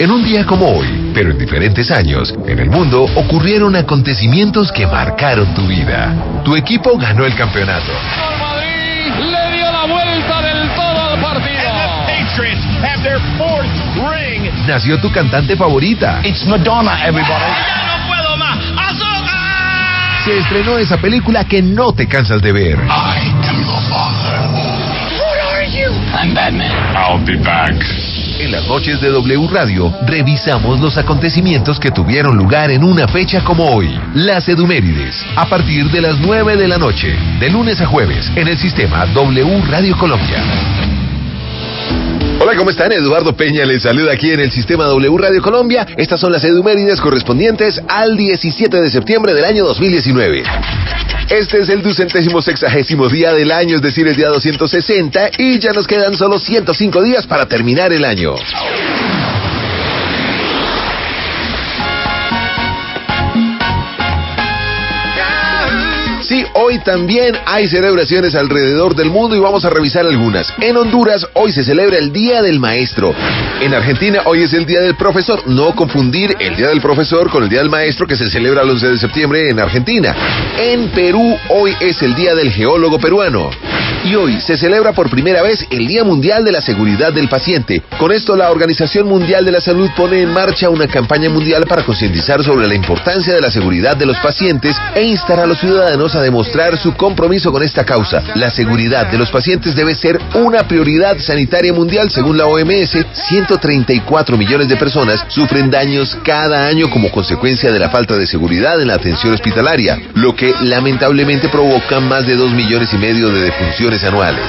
En un día como hoy, pero en diferentes años, en el mundo ocurrieron acontecimientos que marcaron tu vida. Tu equipo ganó el campeonato. El Madrid le dio la vuelta del todo al partido. Patriots have their fourth ring. Nació tu cantante favorita. It's Madonna, everybody. ¡Ya no puedo más! ¡Azúcar! Se estrenó esa película que no te cansas de ver. I am the father. What are you? I'm Batman. I'll be back. En las noches de W Radio, revisamos los acontecimientos que tuvieron lugar en una fecha como hoy. Las Edumérides, a partir de las 9 de la noche, de lunes a jueves, en el sistema W Radio Colombia. Hola, ¿cómo están? Eduardo Peña les saluda aquí en el sistema W Radio Colombia. Estas son las Edumérides correspondientes al 17 de septiembre del año 2019. Este es el 260º día del año, es decir, el día 260, y ya nos quedan solo 105 días para terminar el año. Sí, hoy también hay celebraciones alrededor del mundo y vamos a revisar algunas. En Honduras, hoy se celebra el Día del Maestro. En Argentina, hoy es el Día del Profesor. No confundir el Día del Profesor con el Día del Maestro, que se celebra el 11 de septiembre en Argentina. En Perú, hoy es el Día del Geólogo Peruano. Y hoy se celebra por primera vez el Día Mundial de la Seguridad del Paciente. Con esto, la Organización Mundial de la Salud pone en marcha una campaña mundial para concientizar sobre la importancia de la seguridad de los pacientes e instar a los ciudadanos a demostrar su compromiso con esta causa. La seguridad de los pacientes debe ser una prioridad sanitaria mundial. Según la OMS, 134 millones de personas sufren daños cada año como consecuencia de la falta de seguridad en la atención hospitalaria, lo que lamentablemente provoca más de 2,5 millones de defunciones anuales.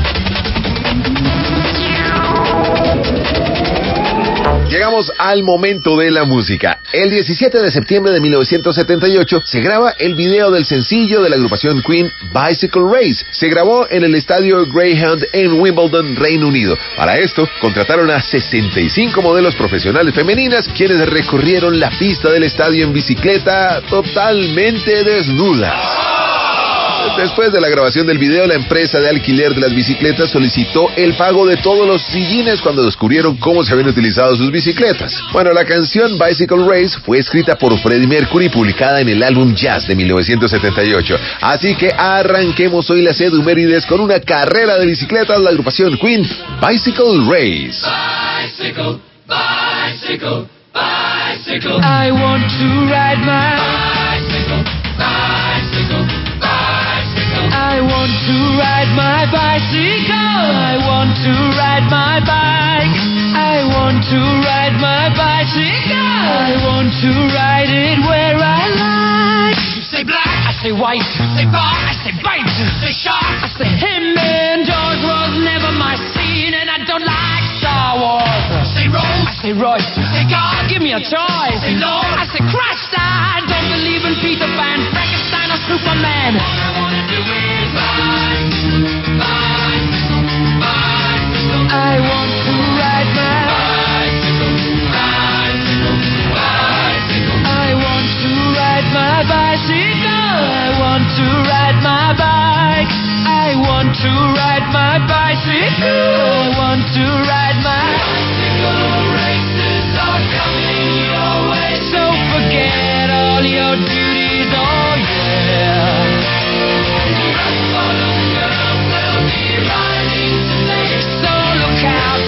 Llegamos al momento de la música. El 17 de septiembre de 1978 se graba el video del sencillo de la agrupación Queen, Bicycle Race. Se grabó en el estadio Greyhound en Wimbledon, Reino Unido. Para esto, contrataron a 65 modelos profesionales femeninas, quienes recorrieron la pista del estadio en bicicleta totalmente desnudas. Después de la grabación del video, la empresa de alquiler de las bicicletas solicitó el pago de todos los sillines cuando descubrieron cómo se habían utilizado sus bicicletas. Bueno, la canción Bicycle Race fue escrita por Freddie Mercury y publicada en el álbum Jazz de 1978. Así que arranquemos hoy las Edumérides con una carrera de bicicletas, la agrupación Queen, Bicycle Race. Bicycle, bicycle, bicycle. I want to ride my bicycle, bicycle, bicycle. I want to ride my bicycle. I want to ride my bike. I want to ride my bicycle. I want to ride it where I like. You say black, I say white. You say bar, I say bite. You say shark, I say him. And George was never my scene, and I don't like Star Wars. You say Rose, I say Royce. You say God, give me a choice. You say Lord, I say Christ. I don't believe in Peter Pan, Frankenstein, or Superman. All I wanna do is bicycle, bicycle, bicycle. I want to ride my bicycle, bicycle, bicycle. I want to ride my bicycle. I want to ride my bike. I want to ride my bicycle. I want to ride my bicycle. Races are coming your way, so forget all your duties. Oh yeah. So look out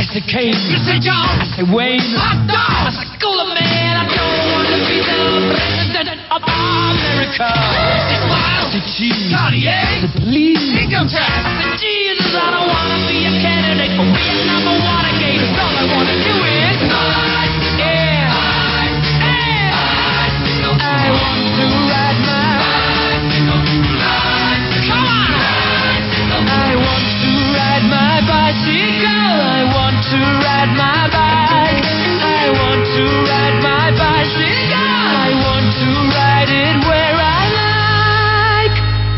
said, Kane. You said, John. I said, Wayne. Hot dog. I said, cooler man. I don't want to be the president of America. She smiled. I said, cheese. Cartier. I said, please. Income tax. I said, Jesus, I don't want to be a candidate for Vietnam or Watergate. All I want to do is bicycle. Yeah. Bicycle. I want to ride my bicycle. Come on. Bicycle. I want to ride my bicycle. I want to ride my bike. I want to ride my bicycle. I want to ride it where I like.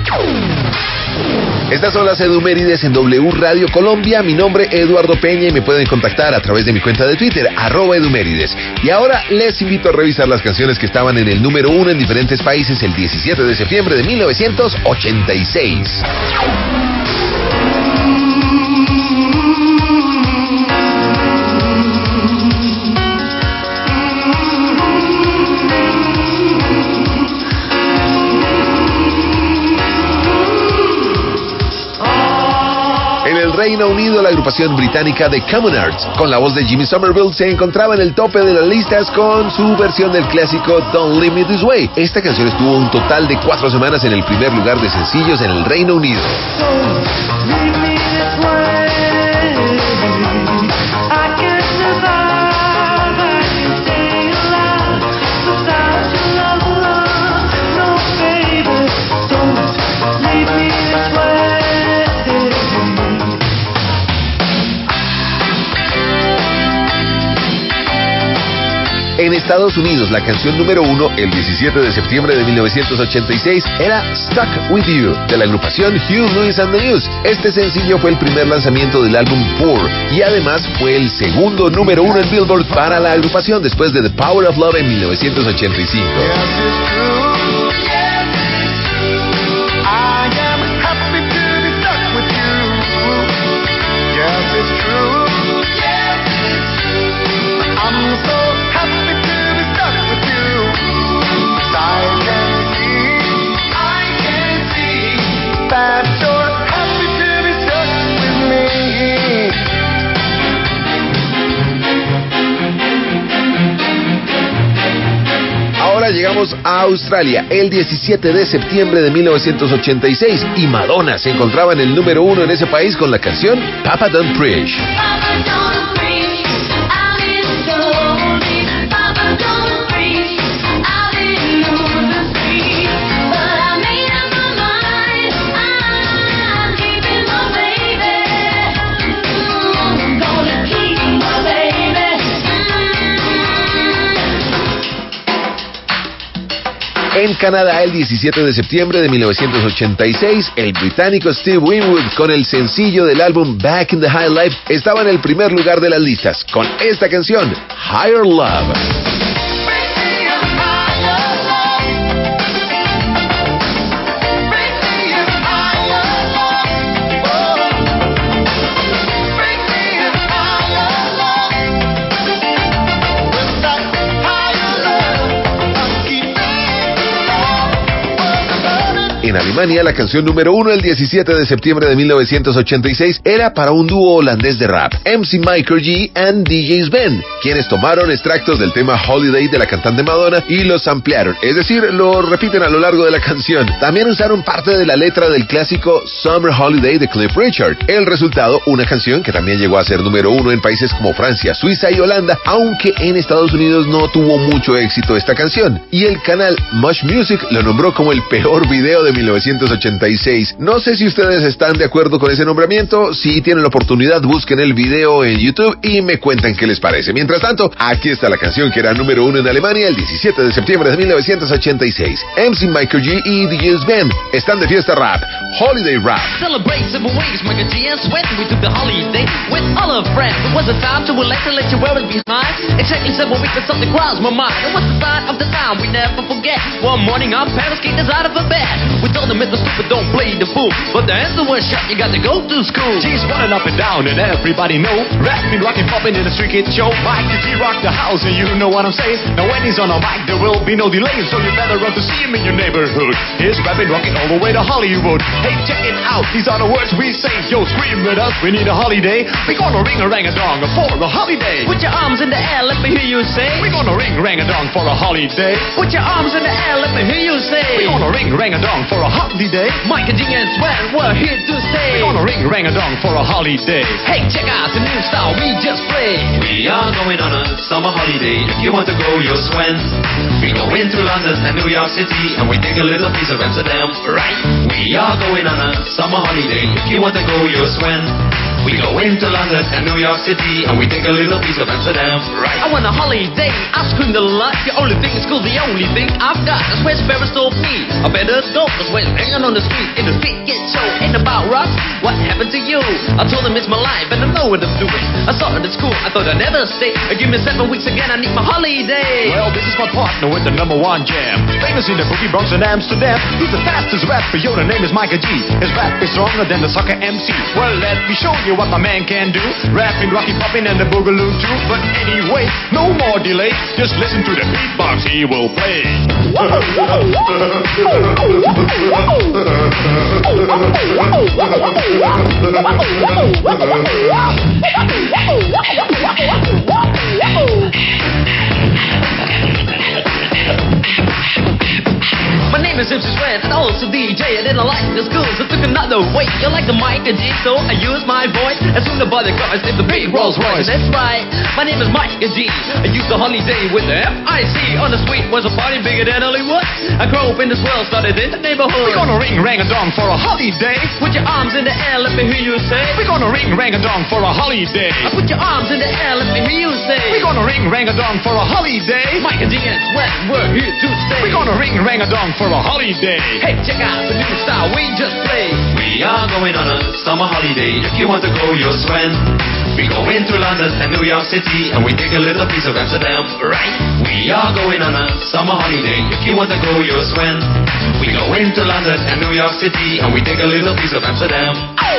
Estas son las Edumérides en W Radio Colombia. Mi nombre es Eduardo Peña y me pueden contactar a través de mi cuenta de Twitter, @Edumérides. Y ahora les invito a revisar las canciones que estaban en el número 1 en diferentes países el 17 de septiembre de 1986. Reino Unido, la agrupación británica The Commoners, con la voz de Jimmy Somerville, se encontraba en el tope de las listas con su versión del clásico Don't Leave Me This Way. Esta canción estuvo un total de 4 semanas en el primer lugar de sencillos en el Reino Unido. En Estados Unidos, la canción número 1, el 17 de septiembre de 1986, era Stuck With You, de la agrupación Huey Lewis and the News. Este sencillo fue el primer lanzamiento del álbum Pour, y además fue el segundo número 1 en Billboard para la agrupación, después de The Power of Love en 1985. Llegamos a Australia el 17 de septiembre de 1986 y Madonna se encontraba en el número 1 en ese país con la canción Papa Don't Preach. En Canadá, el 17 de septiembre de 1986, el británico Steve Winwood, con el sencillo del álbum Back in the High Life, estaba en el primer lugar de las listas, con esta canción, Higher Love. En Alemania, la canción número 1 el 17 de septiembre de 1986 era para un dúo holandés de rap, MC Michael G and DJ Sven, quienes tomaron extractos del tema Holiday de la cantante Madonna y los ampliaron, es decir, lo repiten a lo largo de la canción. También usaron parte de la letra del clásico Summer Holiday de Cliff Richard. El resultado, una canción que también llegó a ser número 1 en países como Francia, Suiza y Holanda, aunque en Estados Unidos no tuvo mucho éxito esta canción. Y el canal Much Music lo nombró como el peor video de 1986. No sé si ustedes están de acuerdo con ese nombramiento. Si tienen la oportunidad, busquen el video en YouTube y me cuentan qué les parece. Mientras tanto, aquí está la canción que era número 1 en Alemania el 17 de septiembre de 1986. MC Michael G y DJ Sven están de fiesta rap, Holiday Rap. Celebrate several ways, Michael G and Sven. We took the holiday with all our friends. It was a time to relax and let you wear it behind. Exactly 7 weeks and something crossed my mind. It was the sign of the time we never forget. One morning our parents kicked us out of a bed. We told them it was stupid, don't play the fool. But the answer was shut, you got to go to school. G's running up and down and everybody know. Rapping, rocking, popping in the street kid show. Mike the G rock the house and you know what I'm saying. Now when he's on a mic there will be no delay. So you better run to see him in your neighborhood. He's rapping, rocking all the way to Hollywood. Hey, check it out, these are the words we say. Yo, scream with us, we need a holiday. We gonna ring ring-a-dong for a holiday. Put your arms in the air, let me hear you say. We're gonna ring-a-dong for a holiday. Put your arms in the air, let me hear you say. We're gonna ring-a-dong for a holiday. Mike and G and Sven, we're here to stay. We're gonna ring-a-dong for a holiday. Hey, check out the new style we just played. We are going on a summer holiday. If you want to go, you'll swim. We go into London and New York City, and we take a little piece of Amsterdam, right? We are going on a summer holiday. If you want to go, you'll swim. We go into London and New York City, and we take a little piece of Amsterdam, right? I want a holiday, I screamed a lot. The only thing is cool, the only thing I've got. That's where Sparrows told me I better go, cause when hanging on the street in the street get show ain't about rocks. What happened to you? I told him it's my life and I know what I'm doing. I started at school, I thought I'd never stay. Give me 7 weeks again, I need my holiday. Well, this is my partner with the #1 jam. Famous in the boogie Bronx and Amsterdam. He's the fastest rapper, yo, the name is Micah G. His rap is stronger than the soccer MC. Well, let me show you what my man can do. Rapping, rocking, popping, and the boogaloo too. But anyway, no more delay. Just listen to the beatbox he will play. My name is Simpson Sven and also DJ. I didn't like the schools, I took another way. You like the Micah G, so I used my voice. As soon as the body cars did the big Rolls Royce. That's right, my name is Micah G. I used the holiday with the F-I-C. On the street was a party bigger than Hollywood. I grew up in this world, started in the neighborhood. We're gonna ring-a-dong for a holiday. Put your arms in the air, let me hear you say. We're gonna ring-a-dong for a holiday. I put your arms in the air, let me hear you say. We're gonna ring-a-dong for a holiday. Micah G and Sven, we're here to stay. We're gonna ring-a-dong for a holiday. Hey, check out the new style we just played. We are going on a summer holiday. If you want to go, you'll swim. We go into London and New York City, and we take a little piece of Amsterdam, right? We are going on a summer holiday. If you want to go, you'll swim. We go into London and New York City, and we take a little piece of Amsterdam.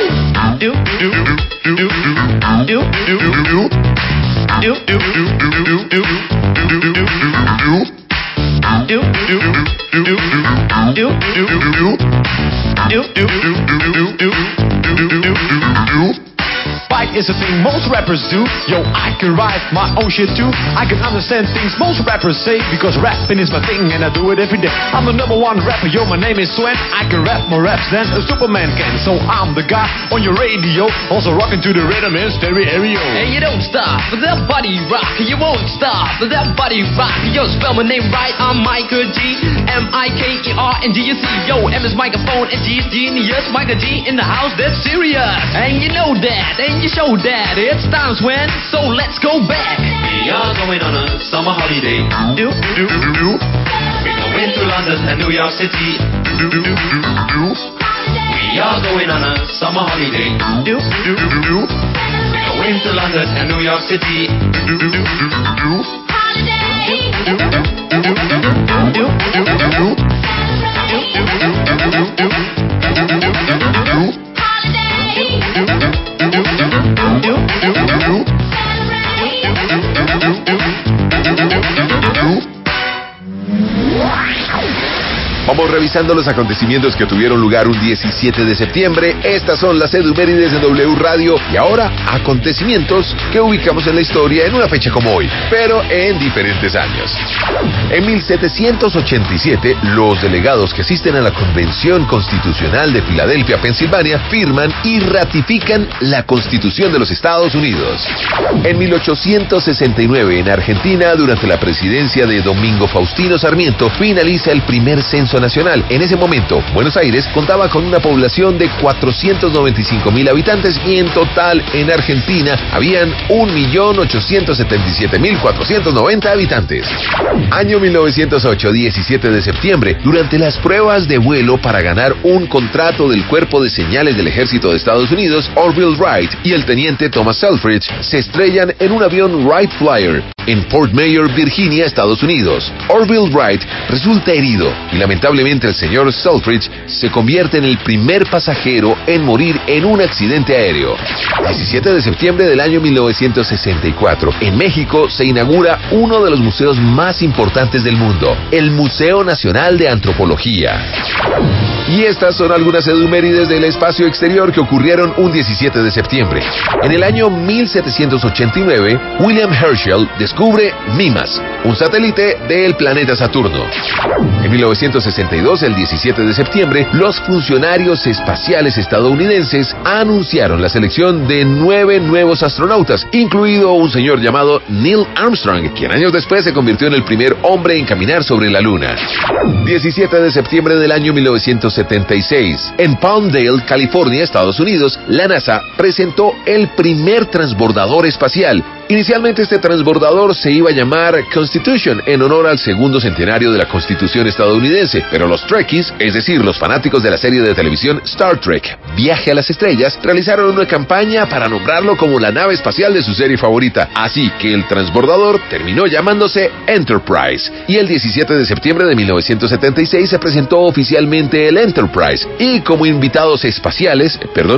Bike is a thing most rappers do. Yo, I can write my own shit too. I can understand things most rappers say, because rapping is my thing and I do it every day. I'm the #1 rapper, yo, my name is Sven. I can rap more raps than a Superman can. So I'm the guy on your radio, also rocking to the rhythm in stereo. Hey, you don't stop for that body rock. You won't stop for that body rock. Yo, spell my name right, I'm Micah G. M-I-K-E-R-N-G-U-C. Yo, M is microphone and G is genius. Micah G in the house, that's serious. And you know that, and you show that. It's times when, so let's go back. We are going on a summer holiday. We go into London and New York City. We are going on a summer holiday. We go into London and New York City. Vamos revisando los acontecimientos que tuvieron lugar un 17 de septiembre. Estas son las efemérides de W Radio. Y ahora, acontecimientos que ubicamos en la historia en una fecha como hoy, pero en diferentes años. En 1787, los delegados que asisten a la Convención Constitucional de Filadelfia, Pensilvania, firman y ratifican la Constitución de los Estados Unidos. En 1869, en Argentina, durante la presidencia de Domingo Faustino Sarmiento, finaliza el primer censo nacional. En ese momento, Buenos Aires contaba con una población de 495.000 habitantes y en total en Argentina habían 1.877.490 habitantes. Año 1908, 17 de septiembre, durante las pruebas de vuelo para ganar un contrato del Cuerpo de Señales del Ejército de Estados Unidos, Orville Wright y el teniente Thomas Selfridge se estrellan en un avión Wright Flyer en Fort Myers, Virginia, Estados Unidos. Orville Wright resulta herido y lamentablemente el señor Selfridge se convierte en el primer pasajero en morir en un accidente aéreo. 17 de septiembre del año 1964, en México se inaugura uno de los museos más importantes del mundo, el Museo Nacional de Antropología. Y estas son algunas edumérides del espacio exterior que ocurrieron un 17 de septiembre. En el año 1789, William Herschel descubre Mimas, un satélite del planeta Saturno. En 1962, el 17 de septiembre, los funcionarios espaciales estadounidenses anunciaron la selección de 9 nuevos astronautas, incluido un señor llamado Neil Armstrong, quien años después se convirtió en el primer hombre en caminar sobre la Luna. 17 de septiembre del año 1976, en Palmdale, California, Estados Unidos, la NASA presentó el primer transbordador espacial. Inicialmente este transbordador se iba a llamar Constitution en honor al segundo centenario de la Constitución estadounidense, pero los Trekkies, es decir, los fanáticos de la serie de televisión Star Trek, Viaje a las Estrellas, realizaron una campaña para nombrarlo como la nave espacial de su serie favorita, así que el transbordador terminó llamándose Enterprise, y el 17 de septiembre de 1976 se presentó oficialmente el Enterprise, y como invitados especiales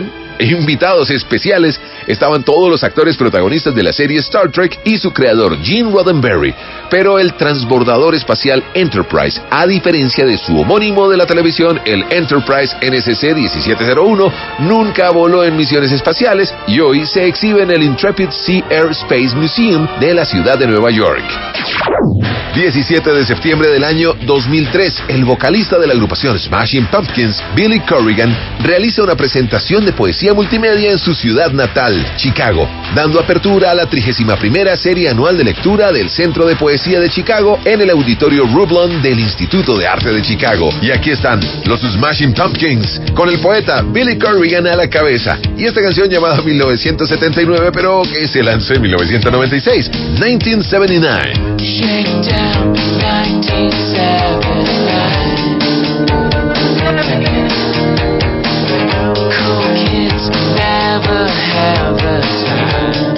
estaban todos los actores protagonistas de la serie Star Trek y su creador Gene Roddenberry. Pero el transbordador espacial Enterprise, a diferencia de su homónimo de la televisión, el Enterprise NSC 1701, nunca voló en misiones espaciales y hoy se exhibe en el Intrepid Sea Air Space Museum de la ciudad de Nueva York. 17 de septiembre del año 2003, el vocalista de la agrupación Smashing Pumpkins, Billy Corrigan, realiza una presentación de poesía multimedia en su ciudad natal, Chicago, dando apertura a la 31ª serie anual de lectura del Centro de Poesía de Chicago en el Auditorio Rublon del Instituto de Arte de Chicago. Y aquí están los Smashing Pumpkins, con el poeta Billy Corrigan a la cabeza, y esta canción llamada 1979, pero que se lanzó en 1996, 1979. Shakedown 1979. Cool kids never have the time.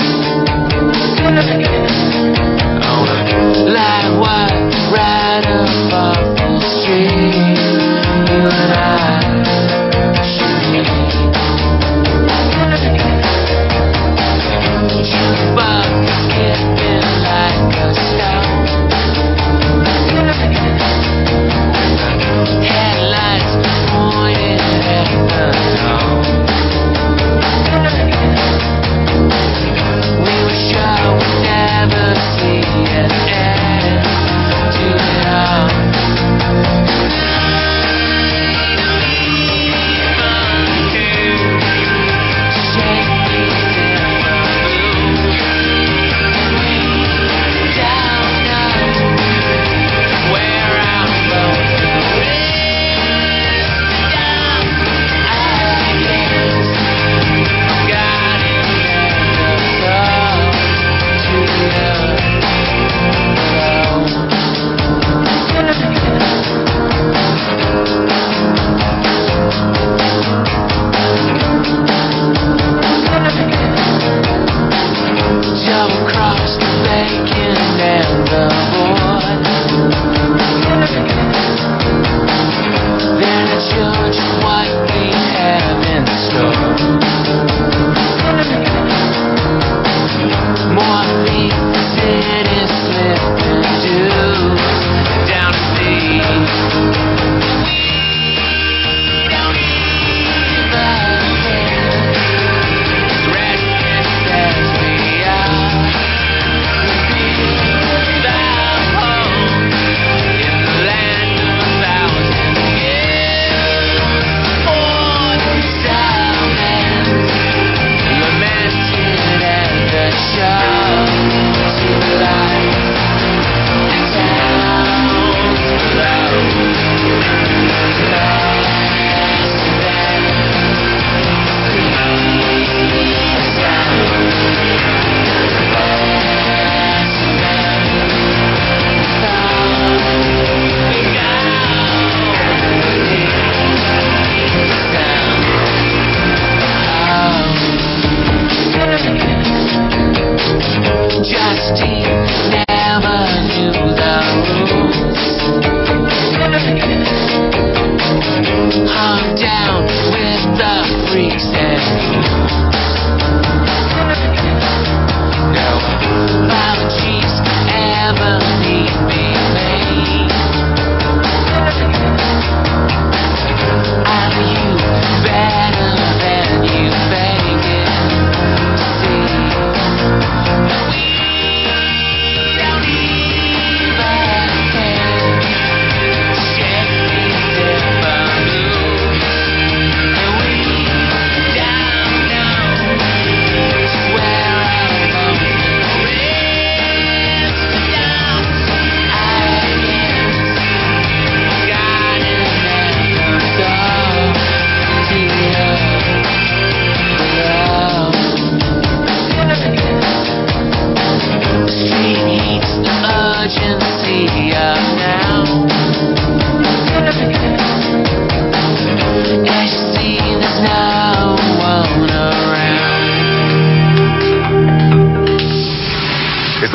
Like what right up off the street, you and I should meet. Jukebox skipping like a stone. Headlights pointed at the dawn.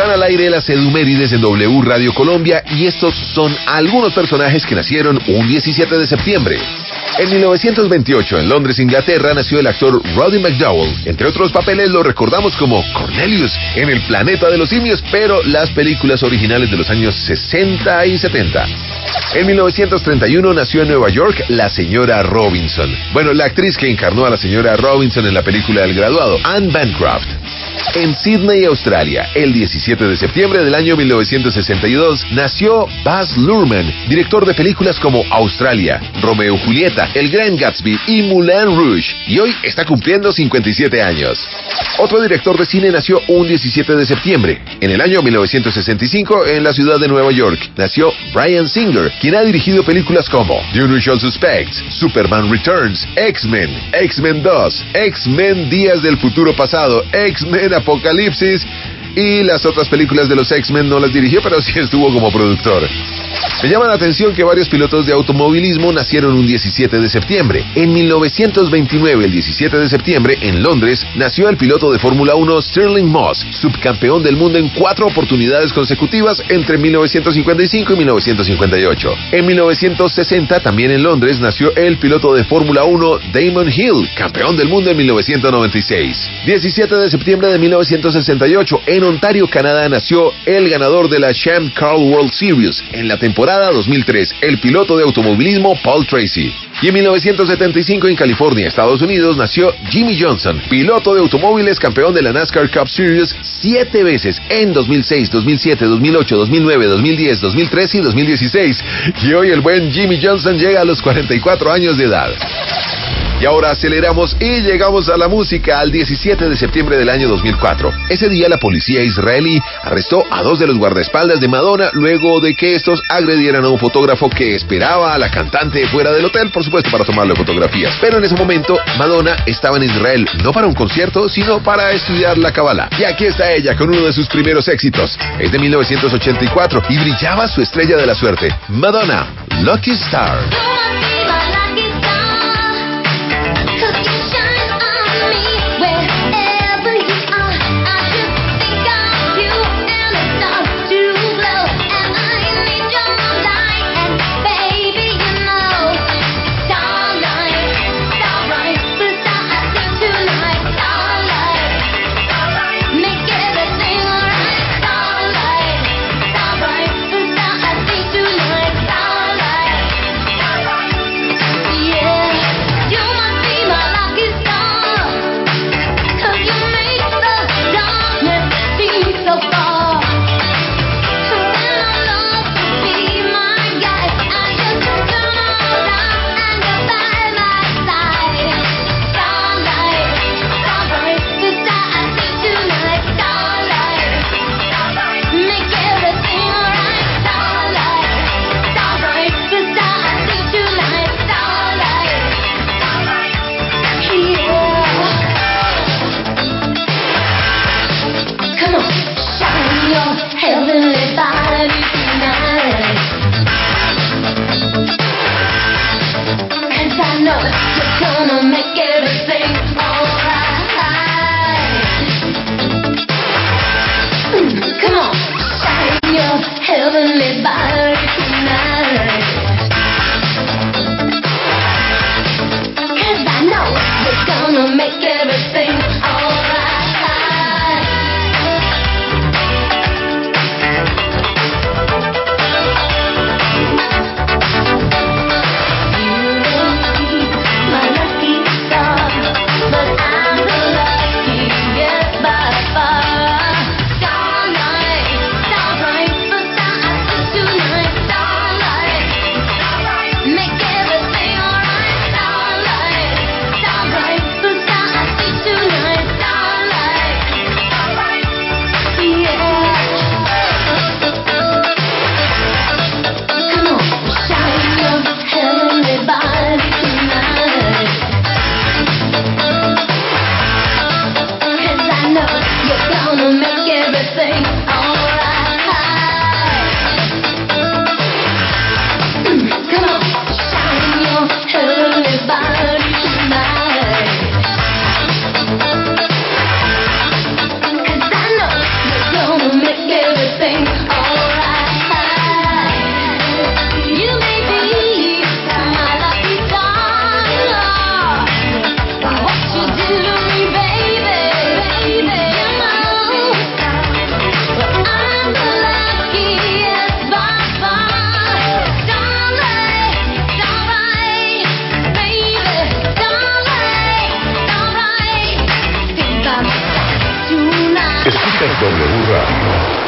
Están al aire las Edumérides en W Radio Colombia y estos son algunos personajes que nacieron un 17 de septiembre. En 1928, en Londres, Inglaterra, nació el actor Roddy McDowall. Entre otros papeles lo recordamos como Cornelius en El Planeta de los Simios, pero las películas originales de los años 60 y 70. En 1931 nació en Nueva York la señora Robinson. Bueno, la actriz que encarnó a la señora Robinson en la película El Graduado, Anne Bancroft. En Sydney, Australia, el 17 de septiembre del año 1962, nació Baz Luhrmann, director de películas como Australia, Romeo y Julieta, El Gran Gatsby y Moulin Rouge, y hoy está cumpliendo 57 años. Otro director de cine nació un 17 de septiembre. En el año 1965, en la ciudad de Nueva York, nació Bryan Singer, quien ha dirigido películas como The Unusual Suspects, Superman Returns, X-Men, X-Men 2, X-Men Días del Futuro Pasado, X-Men Apocalipsis, y las otras películas de los X-Men no las dirigió, pero sí estuvo como productor. Me llama la atención que varios pilotos de automovilismo nacieron un 17 de septiembre. En 1929, el 17 de septiembre, en Londres, nació el piloto de Fórmula 1 Stirling Moss, subcampeón del mundo en 4 oportunidades consecutivas entre 1955 y 1958. En 1960, también en Londres, nació el piloto de Fórmula 1 Damon Hill, campeón del mundo en 1996. 17 de septiembre de 1968, en Ontario, Canadá, nació el ganador de la Champ Car World Series en la temporada 2003, el piloto de automovilismo Paul Tracy. Y en 1975, en California, Estados Unidos, nació Jimmy Johnson, piloto de automóviles, campeón de la NASCAR Cup Series 7 veces en 2006, 2007, 2008, 2009, 2010, 2013 y 2016. Y hoy el buen Jimmy Johnson llega a los 44 años de edad. Y ahora aceleramos y llegamos a la música, al 17 de septiembre del año 2004. Ese día la policía israelí arrestó a 2 de los guardaespaldas de Madonna luego de que estos agredieran a un fotógrafo que esperaba a la cantante fuera del hotel, por supuesto para tomarle fotografías. Pero en ese momento Madonna estaba en Israel, no para un concierto, sino para estudiar la Kabbalah. Y aquí está ella con uno de sus primeros éxitos. Es de 1984 y brillaba su estrella de la suerte. Madonna, Lucky Star. Escuchas W Radio.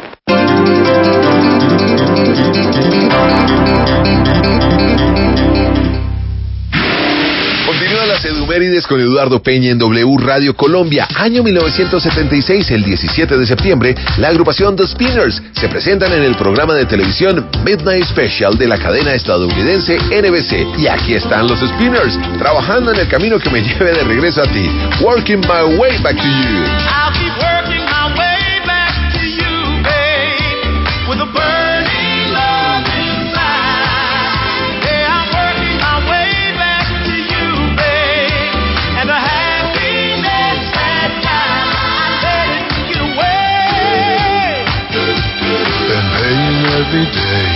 Continúa las Edumérides con Eduardo Peña en W Radio Colombia. Año 1976, el 17 de septiembre, la agrupación The Spinners se presentan en el programa de televisión Midnight Special de la cadena estadounidense NBC. Y aquí están los Spinners, trabajando en el camino que me lleve de regreso a ti. Working my way back to you. I'll keep working my way back to you, babe, with a burning love inside. Yeah, I'm working my way back to you, babe, and the happiness that time I let it get away. Been paying every day.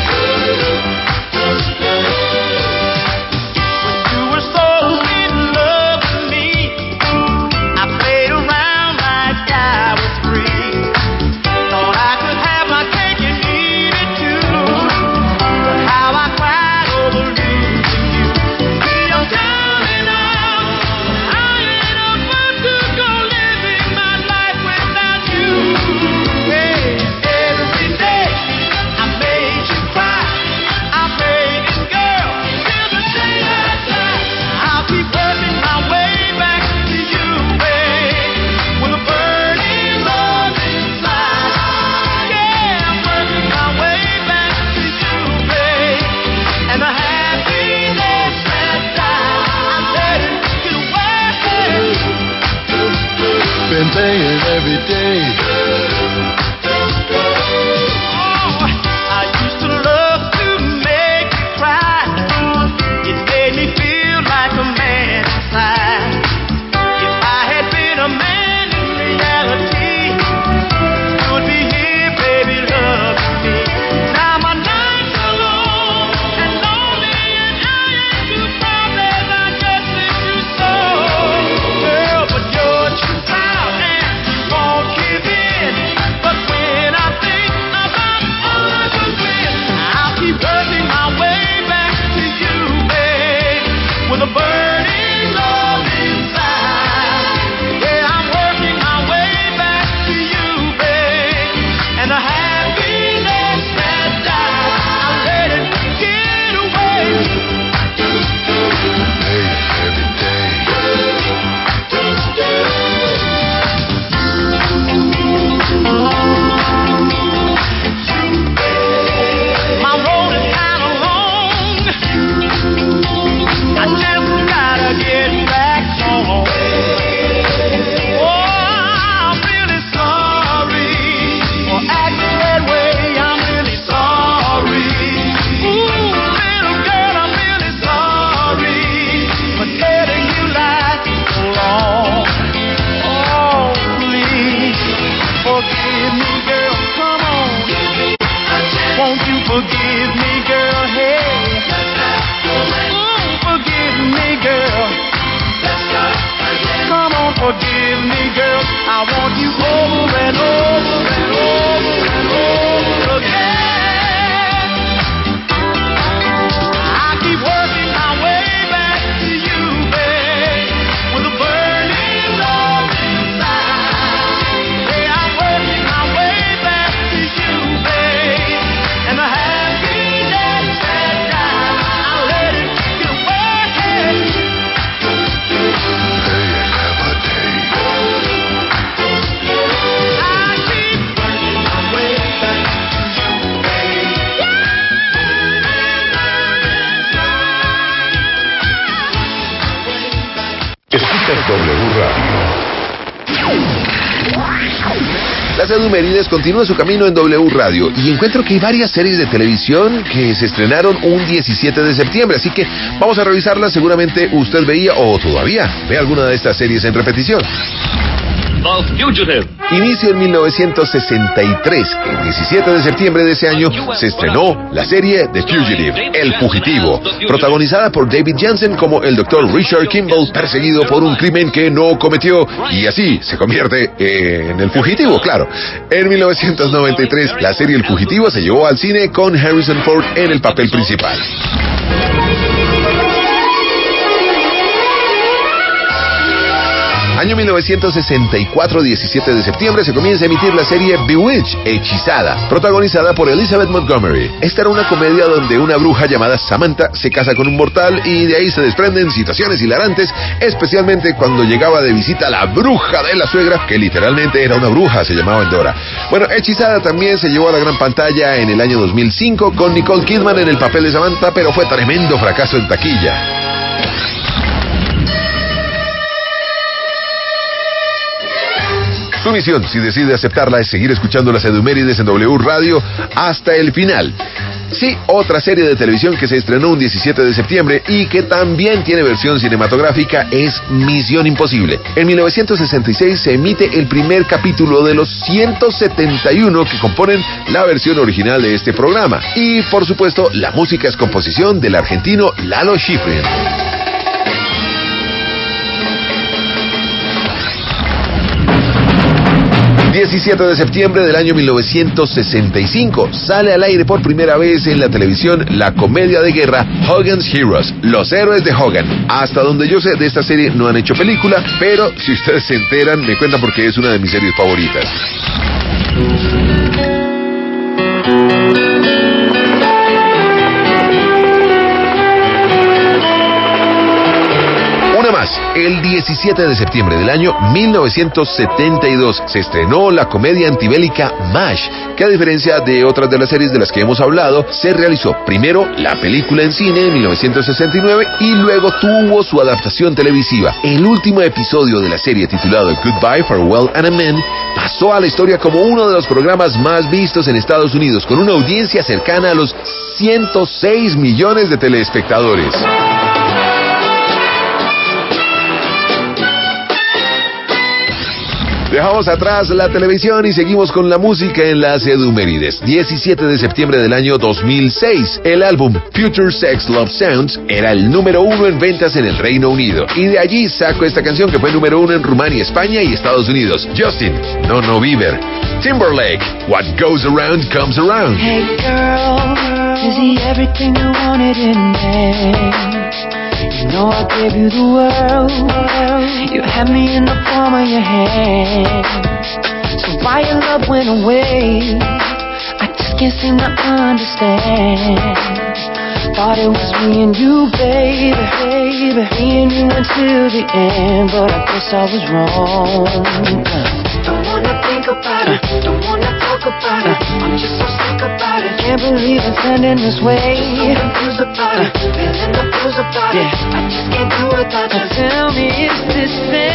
When you were so in love with me, I played around like I was free. Thought I could have my cake and eat it too. But how I cried over losing you. See, I'm down and out. I ain't about to go living my life without you. Hey, every day I made you cry. I prayed this girl till the day I die. I'll keep working my way back to you, babe, with a burning love inside. Yeah, I'm working my way back to you, babe, and the happiness that died, I let it get away. Been paying every day. Oh, I used to love to make you cry. It made me feel like a man inside. If I had been a man in reality, you would be here, baby, loving me. Now my nights are long and lonely, and I ain't too proud, I just miss you so. Girl, but you're too proud and you won't give in. But when I think about all I could win, I'll keep working my way back to you, babe, with a burning love inside. Yeah, I'm working my way back to you, babe, and the happiness that died, I let it get away. Paying every day. My road is kinda long. I just gotta get back home. Oh, I'm really sorry for acting that way. I'm really sorry. Ooh, little girl, I'm really sorry for telling you lies so long. Oh, please forgive me, girl. Come on. Won't you forgive me, girl? Hey, forgive me, girl. Come on, forgive me, girl. I want you over and over and over and over again. I keep working my way back to you, babe, with a burning love inside. Yeah, I'm working my way back to you, babe, and the happiness that died, I let it get away. Paying every day. I keep working my way back to you, babe. Escuchas W Radio. Las Edumérides continúa su camino en W Radio y encuentro que hay varias series de televisión que se estrenaron un 17 de septiembre, así que vamos a revisarlas. Seguramente usted veía o todavía ve alguna de estas series en repetición. The Fugitive. Inicio en 1963. El 17 de septiembre de ese año se estrenó la serie The Fugitive, El Fugitivo, protagonizada por David Janssen como el Dr. Richard Kimball, perseguido por un crimen que no cometió y así se convierte en el fugitivo, claro. En 1993, la serie El Fugitivo se llevó al cine con Harrison Ford en el papel principal. Año 1964, 17 de septiembre, se comienza a emitir la serie Bewitched, Hechizada, protagonizada por Elizabeth Montgomery. Esta era una comedia donde una bruja llamada Samantha se casa con un mortal y de ahí se desprenden situaciones hilarantes, especialmente cuando llegaba de visita la bruja de la suegra, que literalmente era una bruja, se llamaba Endora. Bueno, Hechizada también se llevó a la gran pantalla en el año 2005 con Nicole Kidman en el papel de Samantha, pero fue tremendo fracaso en taquilla. Su misión, si decide aceptarla, es seguir escuchando las Edumérides en W Radio hasta el final. Sí, otra serie de televisión que se estrenó un 17 de septiembre y que también tiene versión cinematográfica es Misión Imposible. En 1966 se emite el primer capítulo de los 171 que componen la versión original de este programa. Y, por supuesto, la música es composición del argentino Lalo Schifrin. 17 de septiembre del año 1965 sale al aire por primera vez en la televisión la comedia de guerra Hogan's Heroes, Los Héroes de Hogan. Hasta donde yo sé, de esta serie no han hecho película, pero si ustedes se enteran, me cuentan porque es una de mis series favoritas. El 17 de septiembre del año 1972 se estrenó la comedia antibélica MASH, que a diferencia de otras de las series de las que hemos hablado, se realizó primero la película en cine en 1969 y luego tuvo su adaptación televisiva. El último episodio de la serie, titulado Goodbye, Farewell and Amen, pasó a la historia como uno de los programas más vistos en Estados Unidos, con una audiencia cercana a los 106 millones de telespectadores. Dejamos atrás la televisión y seguimos con la música en las Edumérides. 17 de septiembre del año 2006, el álbum Future Sex Love Sounds era el número 1 en ventas en el Reino Unido. Y de allí saco esta canción que fue número 1 en Rumania, España y Estados Unidos. Justin, No Bieber, Timberlake, What Goes Around Comes Around. Hey girl, is he everything you wanted in me? You know I gave you the world. You had me in the palm of your hand. So why your love went away? I just can't seem to understand. Thought it was me and you, baby, me and you until the end, but I guess I was wrong. Don't wanna think about it, don't wanna talk about it. I'm just so sick about it. Can't believe it's ending this way. So confused about it, feeling the blues about it. I just can't do without you. Tell me, is this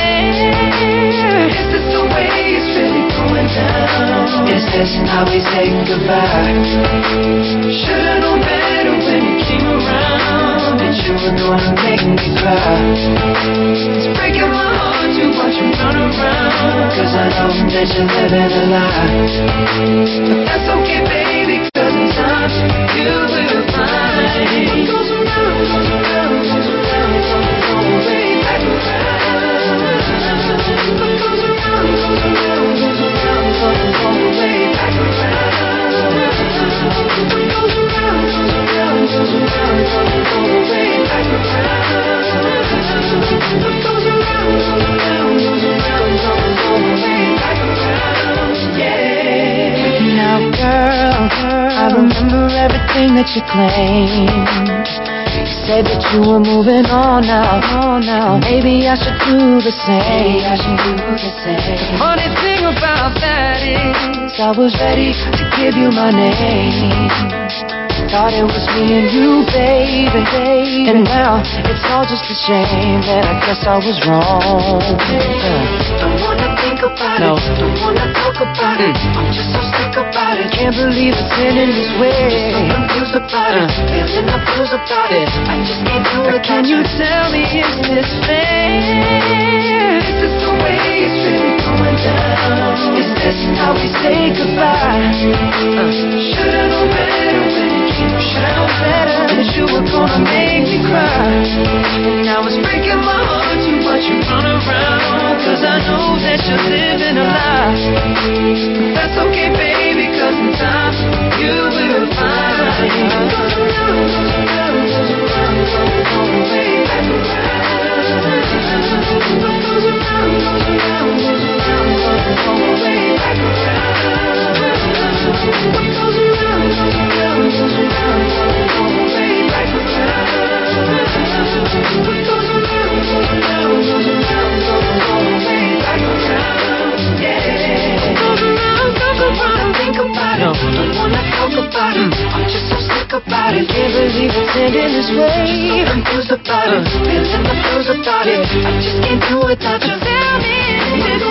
fair? Is this the way it's really going down? Is this how we say goodbye? Should've known better when you came around, that you were gonna make me cry. It's breaking my heart to watch you run around, cause I know that you're living a lie. But that's okay, baby, cause in time you will find what goes around, goes around, goes around, comes all the way back around. What goes around, goes around, goes around, comes all the way back around. What goes around, goes around, goes around, comes all the way back around. What goes around, goes around, goes around, comes all the way back around. Yeah. Now, girl, I remember everything that you claimed. You said that you were moving on now. Maybe I should do the same. Funny thing about that is I was ready to give you my name. Thought it was me and you, baby. And now it's all just a shame that I guess I was wrong. Don't wanna think about it, don't wanna talk about it. I'm just so sick about it. Can't believe it's ending this way. So confused about it, feeling the blues about it. I just can't do it. Can you tell me, is this fair? Is this the way it's really going down? Is this how we say goodbye? Should've known better when it came. Should've known better that you were gonna make me cry. And now it's breaking my heart to watch you run around, cause I know that you're living a lie. But that's okay, baby, cause in time you will find. What goes around, goes around, goes around, comes all the way back around. What goes around, goes around. feeling this way. Confused about it, feeling the blues about it. I just can't do without you. Tell me this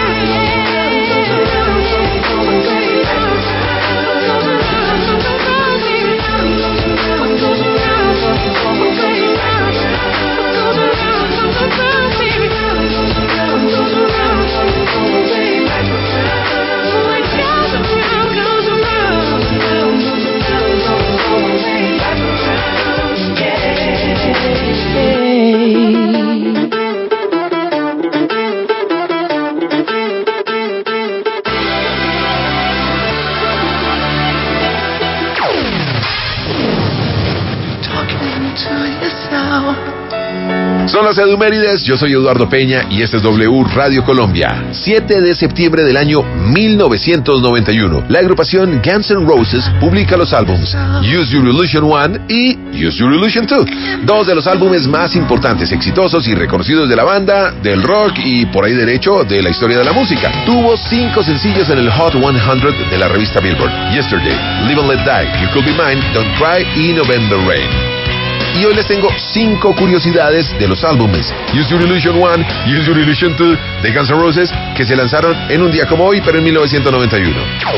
Son las Edumérides, yo soy Eduardo Peña y este es W Radio Colombia. 7 de septiembre del año 1991, la agrupación Guns N' Roses publica los álbumes Use Your Illusion 1 y Use Your Illusion 2, dos de los álbumes más importantes, exitosos y reconocidos de la banda, del rock y por ahí derecho de la historia de la música. Tuvo 5 sencillos en el Hot 100 de la revista Billboard: Yesterday, Live and Let Die, You Could Be Mine, Don't Cry y November Rain. Y hoy les tengo 5 curiosidades de los álbumes Use Your Illusion 1, Use Your Illusion 2 de Guns N' Roses, que se lanzaron en un día como hoy, pero en 1991.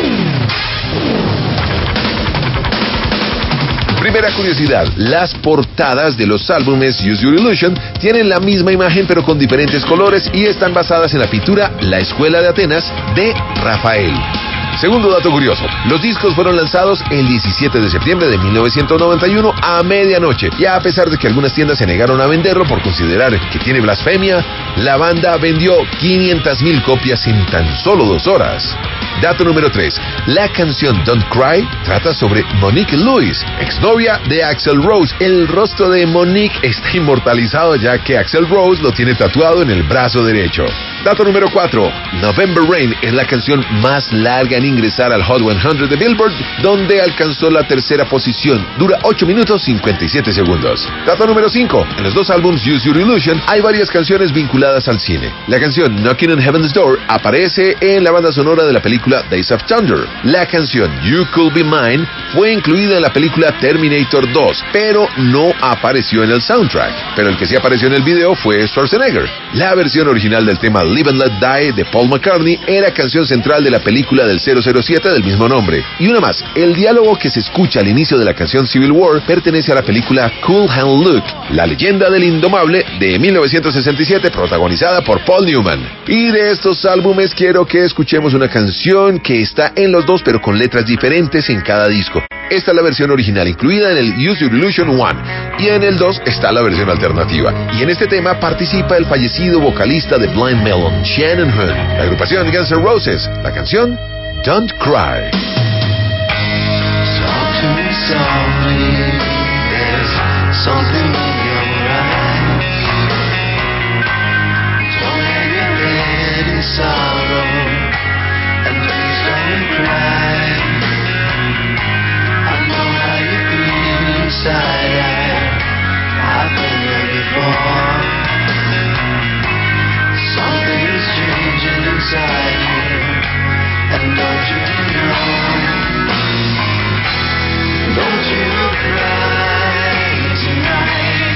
Primera curiosidad, las portadas de los álbumes Use Your Illusion tienen la misma imagen pero con diferentes colores y están basadas en la pintura La Escuela de Atenas de Rafael. Segundo dato curioso, los discos fueron lanzados el 17 de septiembre de 1991 a medianoche, y a pesar de que algunas tiendas se negaron a venderlo por considerar que tiene blasfemia, la banda vendió 500,000 copias en tan solo 2 horas. Dato número 3, la canción Don't Cry trata sobre Monique Lewis, exnovia de Axl Rose. El rostro de Monique está inmortalizado ya que Axl Rose lo tiene tatuado en el brazo derecho. Dato número 4, November Rain es la canción más larga en ingresar al Hot 100 de Billboard, donde alcanzó la tercera posición. Dura 8 minutos 57 segundos. Dato número 5, en los dos álbumes Use Your Illusion hay varias canciones vinculadas al cine. La canción Knocking on Heaven's Door aparece en la banda sonora de la película Days of Thunder. La canción You Could Be Mine fue incluida en la película Terminator 2, pero no apareció en el soundtrack. Pero el que sí apareció en el video fue Schwarzenegger. La versión original del tema Live and Let Die de Paul McCartney era canción central de la película del 007 del mismo nombre. Y una más, el diálogo que se escucha al inicio de la canción Civil War pertenece a la película Cool Hand Luke, la leyenda del indomable de 1967, protagonizada por Paul Newman. Y de estos álbumes quiero que escuchemos una canción que está en los dos pero con letras diferentes en cada disco. Esta es la versión original incluida en el Use Your Illusion 1 y en el 2 está la versión alternativa. Y en este tema participa el fallecido vocalista de Blind Melon, Shannon Hoon. La agrupación Guns N' Roses, la canción Don't Cry. Talk to me softly, there's something in your eyes. Don't hang your head in sorrow, and please don't cry. I know how you feel inside, I've been there before. Something is changing inside you, and don't you know? Don't you cry tonight.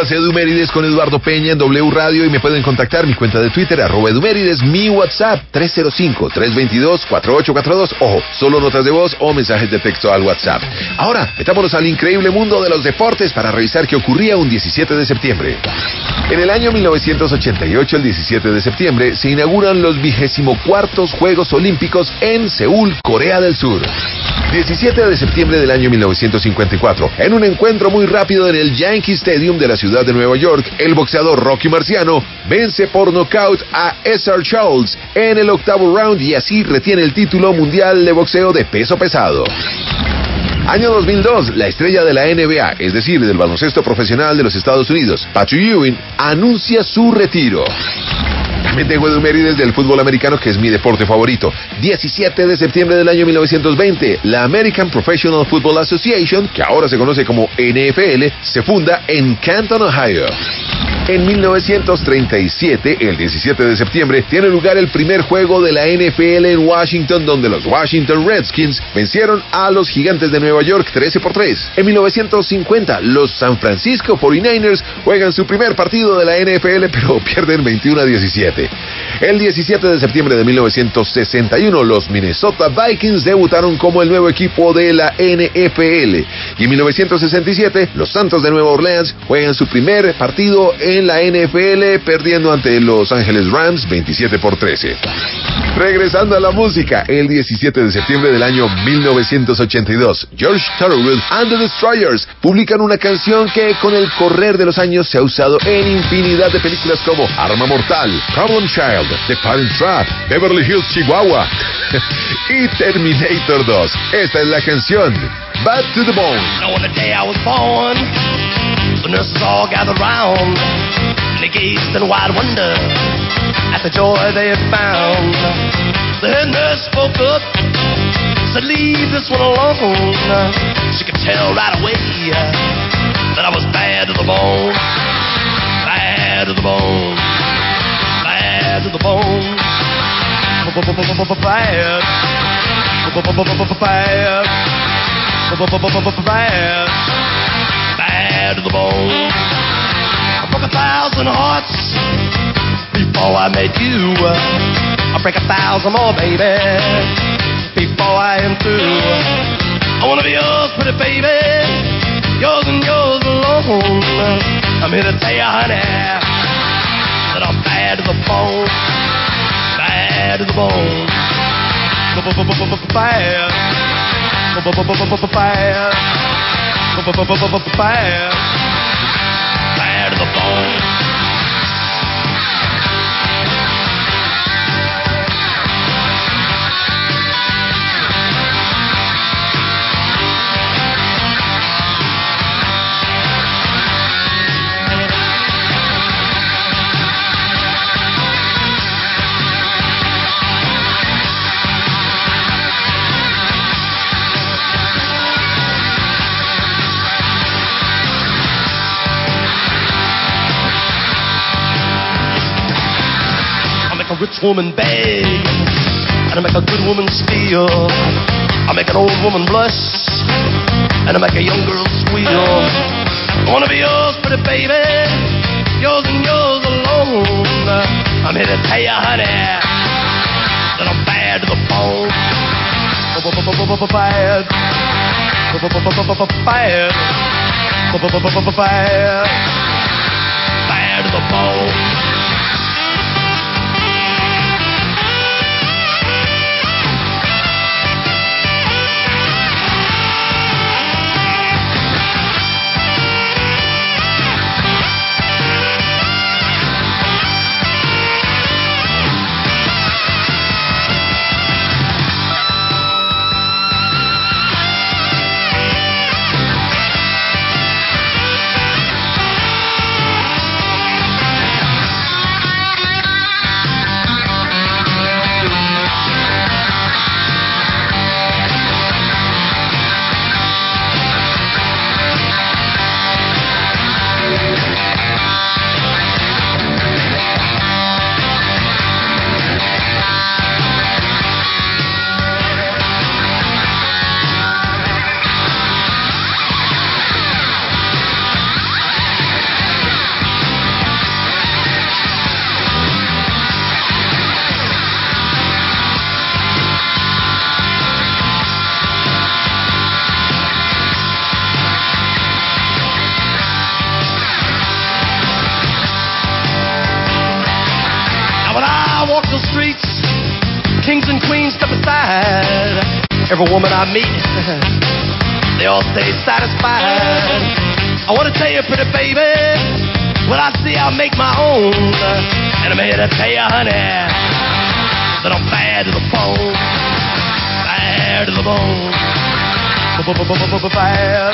Horas Edumérides con Eduardo Peña en W Radio y me pueden contactar mi cuenta de Twitter, @Edumérides, mi WhatsApp, 305-322-4842. Ojo, solo notas de voz o mensajes de texto al WhatsApp. Ahora, metámonos al increíble mundo de los deportes para revisar qué ocurría un 17 de septiembre. En el año 1988, el 17 de septiembre, se inauguran los 24 Juegos Olímpicos en Seúl, Corea del Sur. 17 de septiembre del año 1954, en un encuentro muy rápido en el Yankee Stadium de la ciudad de Nueva York, el boxeador Rocky Marciano vence por nocaut a Cesar Charles en el octavo round y así retiene el título mundial de boxeo de peso pesado. Año 2002, la estrella de la NBA, es decir, del baloncesto profesional de los Estados Unidos, Patrick Ewing, anuncia su retiro. También tengo Edumérides del fútbol americano, que es mi deporte favorito. 17 de septiembre del año 1920, la American Professional Football Association, que ahora se conoce como NFL, se funda en Canton, Ohio. En 1937, el 17 de septiembre, tiene lugar el primer juego de la NFL en Washington, donde los Washington Redskins vencieron a los Gigantes de Nueva York 13-3. En 1950, los San Francisco 49ers juegan su primer partido de la NFL, pero pierden 21-17. El 17 de septiembre de 1961, los Minnesota Vikings debutaron como el nuevo equipo de la NFL. Y en 1967, los Santos de Nueva Orleans juegan su primer partido en la NFL, perdiendo ante Los Ángeles Rams 27-13. Regresando a la música, el 17 de septiembre del año 1982, George Thorogood and the Destroyers publican una canción que con el correr de los años se ha usado en infinidad de películas como Arma Mortal, Problem Child, The Parent Trap, Beverly Hills Chihuahua y Terminator 2. Esta es la canción Bad to the Bone. On the day I was born, the nurses all gathered round, and they gazed in wide wonder at the joy they had found. The head nurse spoke up, said, "Leave this one alone." She could tell right away that I was bad to the bone, bad to the bone, bad to the bone, bad, bad, bad to the bone. I broke 1,000 hearts before I met you. I'll break 1,000 more, baby, before I am through. I wanna be yours, pretty baby, yours and yours alone. I'm here to tell you, honey, that I'm bad to the bone, bad to the bone, bad, bad to the bone. A rich woman beg, and I make a good woman steal. I make an old woman blush, and I make a young girl squeal. I wanna be yours, pretty baby, yours and yours alone. I'm here to tell you, honey, that I'm bad to the bone, bad, bad, bad, bad to the bone. kings and queens step aside. Every woman I meet, they all stay satisfied. I want to tell you, pretty baby, what I see I'll make my own. And I'm here to tell you, honey, that I'm bad to the bone. Bad to the bone. Bad. Bad.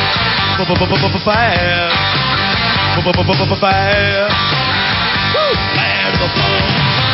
Bad. Bad to the bone.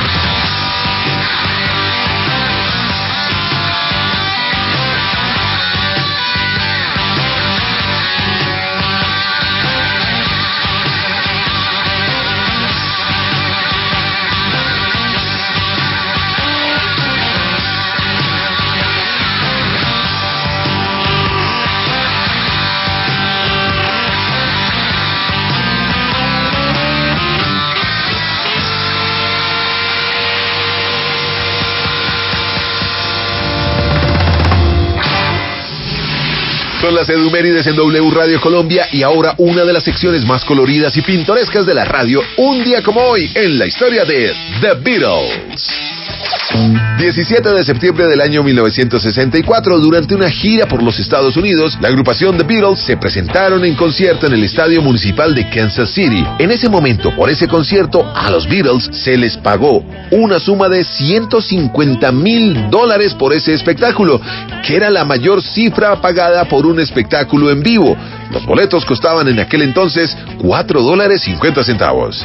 Son las Edumérides en W Radio Colombia y ahora una de las secciones más coloridas y pintorescas de la radio, un día como hoy en la historia de The Beatles. 17 de septiembre del año 1964, durante una gira por los Estados Unidos, la agrupación The Beatles se presentaron en concierto en el Estadio Municipal de Kansas City. En ese momento, por ese concierto, a los Beatles se les pagó una suma de $150,000 por ese espectáculo, que era la mayor cifra pagada por un espectáculo en vivo. Los boletos costaban en aquel entonces $4.50.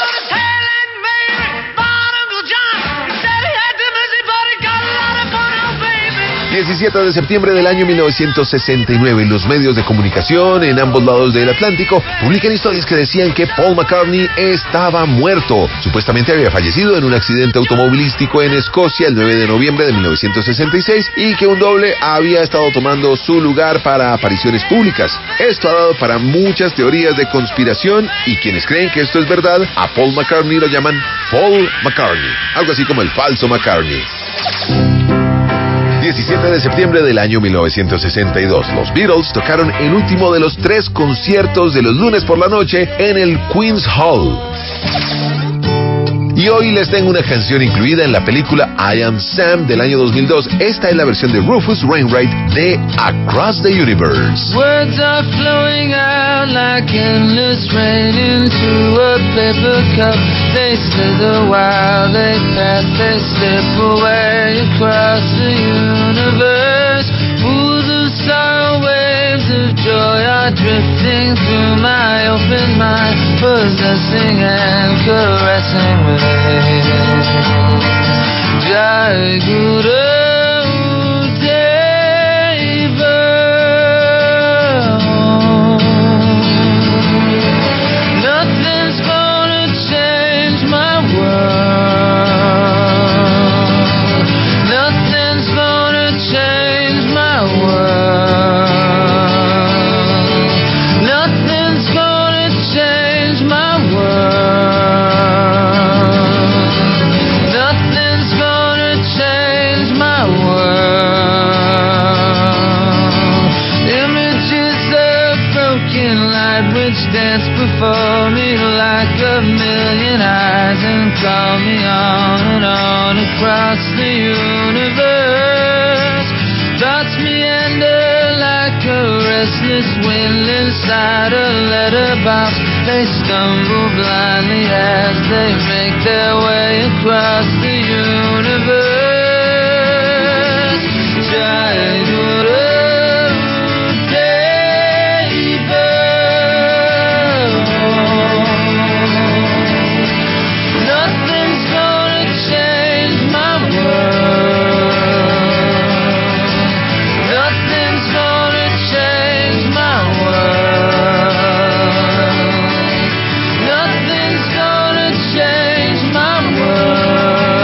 17 de septiembre del año 1969, los medios de comunicación en ambos lados del Atlántico publican historias que decían que Paul McCartney estaba muerto. Supuestamente había fallecido en un accidente automovilístico en Escocia el 9 de noviembre de 1966 y que un doble había estado tomando su lugar para apariciones públicas. Esto ha dado para muchas teorías de conspiración y quienes creen que esto es verdad, a Paul McCartney lo llaman Paul McCartney, algo así como el falso McCartney. 17 de septiembre del año 1962, los Beatles tocaron el último de los 3 conciertos de los lunes por la noche en el Queen's Hall. Y hoy les tengo una canción incluida en la película I Am Sam del año 2002. Esta es la versión de Rufus Wainwright de Across the Universe. Words are flowing out like endless rain into a paper cup. They slither while they pass, they slip away across the universe. Pools of sorrow, waves of joy are drifting through my open mind, possessing and caressing me. Jai Guru Deva. Nothing's gonna change my world. Nothing's gonna change my world. Nothing's gonna change my world. Nothing's gonna change my world. Images of broken light which dance before me like a million eyes and call me on and on across the universe. Thoughts meander like a restless wind inside a letterbox. They stumble blindly as they make their way across the universe. Jai Guru Deva. Nothing's gonna change my world. Nothing's gonna change my world. Nothing's gonna change my world.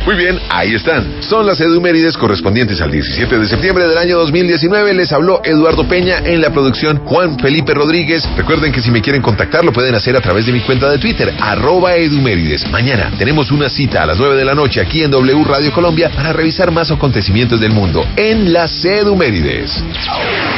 Muy bien, ahí están. Son las edumérides correspondientes al 17 de septiembre del año 2019. Les habló Eduardo Peña, en la producción Juan Felipe Rodríguez. Recuerden que si me quieren contactar lo pueden hacer a través de mi cuenta de Twitter, @edumérides. Mañana tenemos una cita a las 9 de la noche aquí en W Radio Colombia para revisar más acontecimientos del mundo en las edumérides.